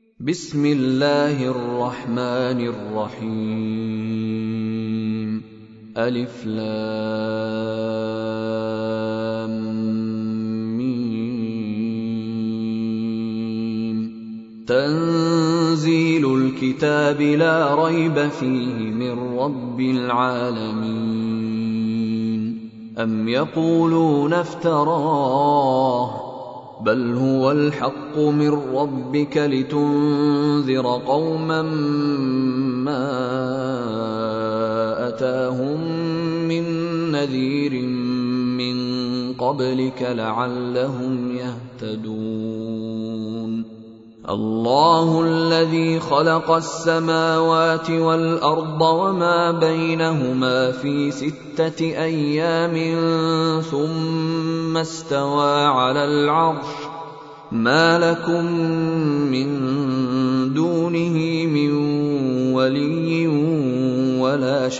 بسم الله الرحمن الرحيم. ألف لام ميم. تنزيل الكتاب لا ريب فيه من رب العالمين. أم يقولون افتراه بل هو الحق من ربك لتنذر قوما ما أتاهم من نذير من قبلك لعلهم يهتدون. الله الذي خلق السماوات والأرض وما بينهما في 6 أيام ثم استوى على العرش ما لكم من دونه من ولي ولا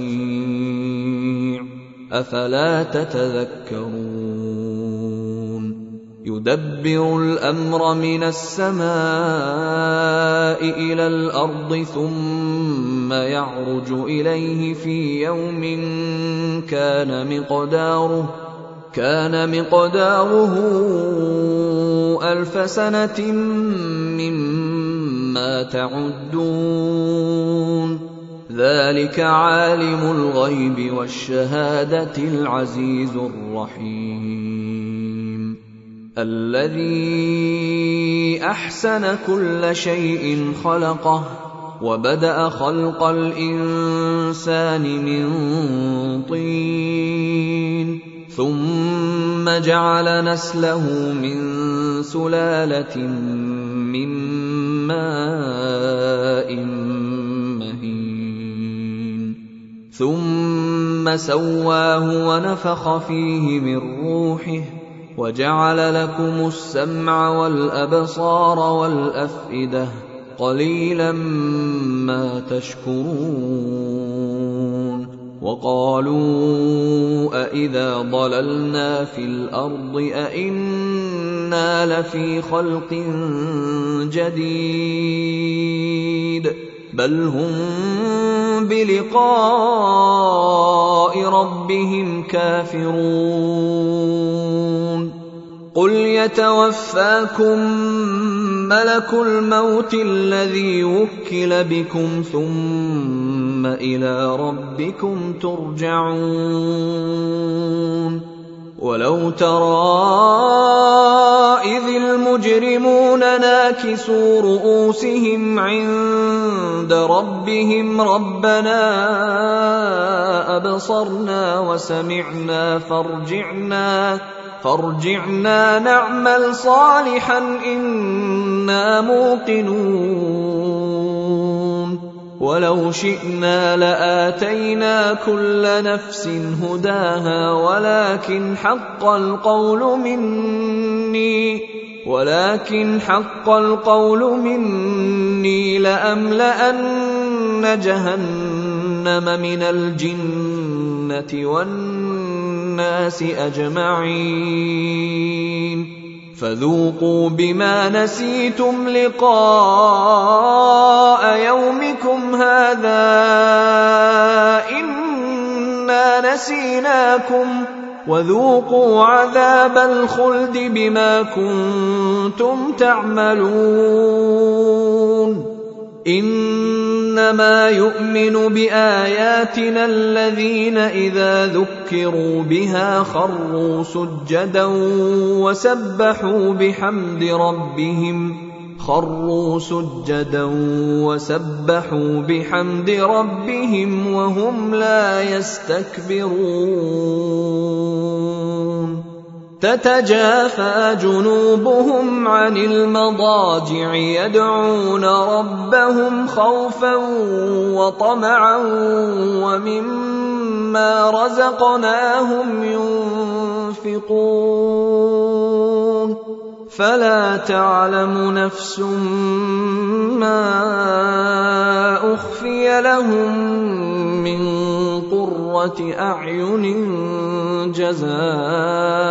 شفيع أفلا تتذكرون. يدبر الأمر من السماء إلى الأرض ثم يعرج إليه في يوم كان مقداره 1000 سنة مما تعدون. ذلك عالم الغيب والشهادة العزيز الرحيم الذي أحسن كل شيء خلقه وبدأ خلق الإنسان من طين ثم جعل نسله من سلالة من ماء مهين ثم سواه ونفخ فيه من روحه وجعل لكم السمع والأبصار والأفئدة قليلا ما تشكرون. وقالوا أإذا ضللنا في الأرض أإنا لفي خلق جديد بل هم بلقاء ربهم كافرون. قل يتوفاكم ملك الموت الذي وكل بكم ثم إلى ربكم ترجعون. ولو ترى إذ المجرمون ناكسوا رؤوسهم عند ربهم ربنا أبصرنا وسمعنا فارجعنا نعمل صالحا إنا موقنون. ولو شئنا لآتينا كل نفس هداها ولكن حق القول مني لأملأن جهنم من الجنة والناس أجمعين. فذوقوا بما نسيتم لقاء يومكم هذا إنا نسيناكم وذوقوا عذاب الخلد بما كنتم تعملون. إنما يؤمن بآياتنا الذين إذا ذكروا بها خروا سجدا وسبحوا بحمد ربهم وهم لا يستكبرون. تتجافى جنوبهم عن المضاجع يدعون ربهم خوفا وطمعا ومما رزقناهم ينفقون. فلا تعلم نفس ما أخفي لهم من قرة أعين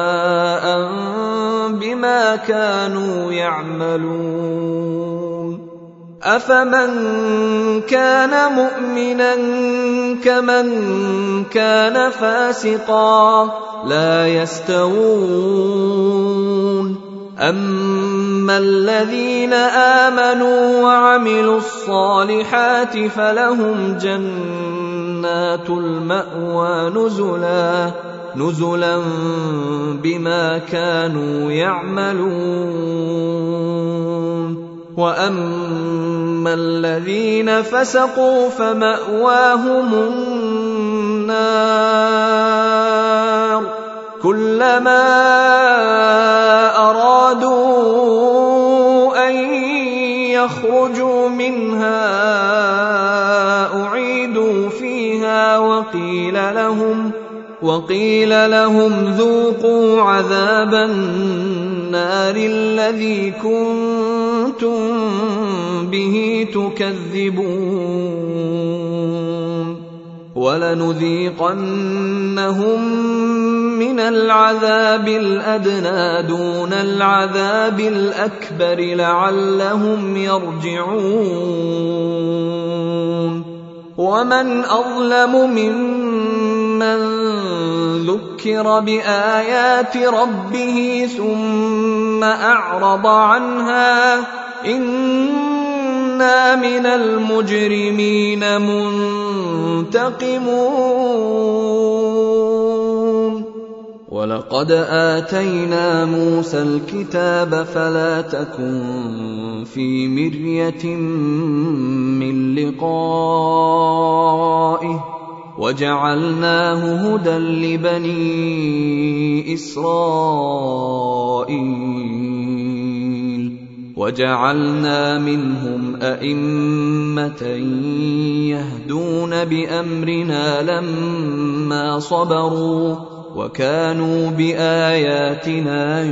جزاء بما كانوا يعملون. أفمن كان مؤمنا كمن كان فاسقا لا يستوون أما الذين آمنوا وعملوا الصالحات فلهم جنات المأوى نزلا بما كانوا يعملون وأما الذين فسقوا فمأواهم النار كلما أرادوا أن يخرجوا منها أعيدوا فيها وقيل لهم ذوقوا عذاب النار الذي كنتم به تكذبون ولنذيقنهم من العذاب الأدنى دون العذاب الأكبر لعلهم يرجعون ومن أظلم ممن ذكر بآيات ربه ثم أعرض عنها إنا من المجرمين منتقمون ولقد آتينا موسى الكتاب فلا تكن في مرية من لقائه وجعلناه هدى لبني إسرائيل وجعلنا منهم أئمة يهدون بأمرنا لما صبروا وكانوا بآياتنا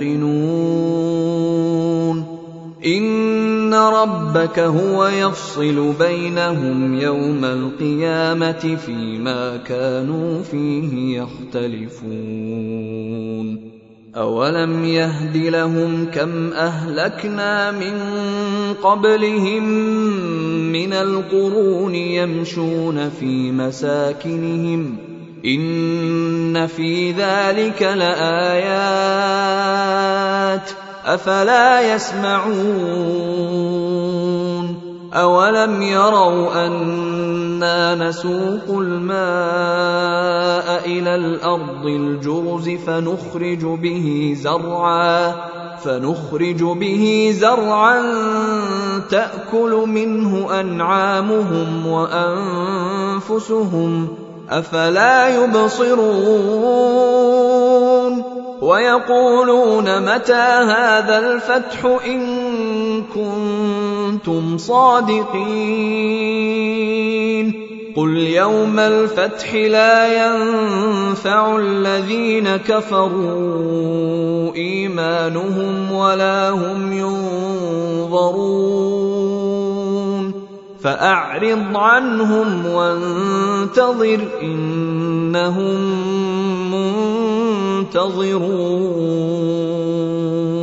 يوقنون إن ربك هو يفصل بينهم يوم القيامة فيما كانوا فيه يختلفون أولم يهد لهم كم أهلكنا من قبلهم من القرون يمشون في مساكنهم إن في ذلك لآيات أفلا يسمعون أولم يروا أنا نسوق الماء إلى الأرض الجرز فنخرج به زرعا تأكل منه أنعامهم وأنفسهم أفلا يبصرون ويقولون متى هذا الفتح إن كنتم صادقين قل يوم الفتح لا ينفع الذين كفروا إيمانهم ولا هم ينظرون فأعرض عنهم وانتظر إنهم منتظرون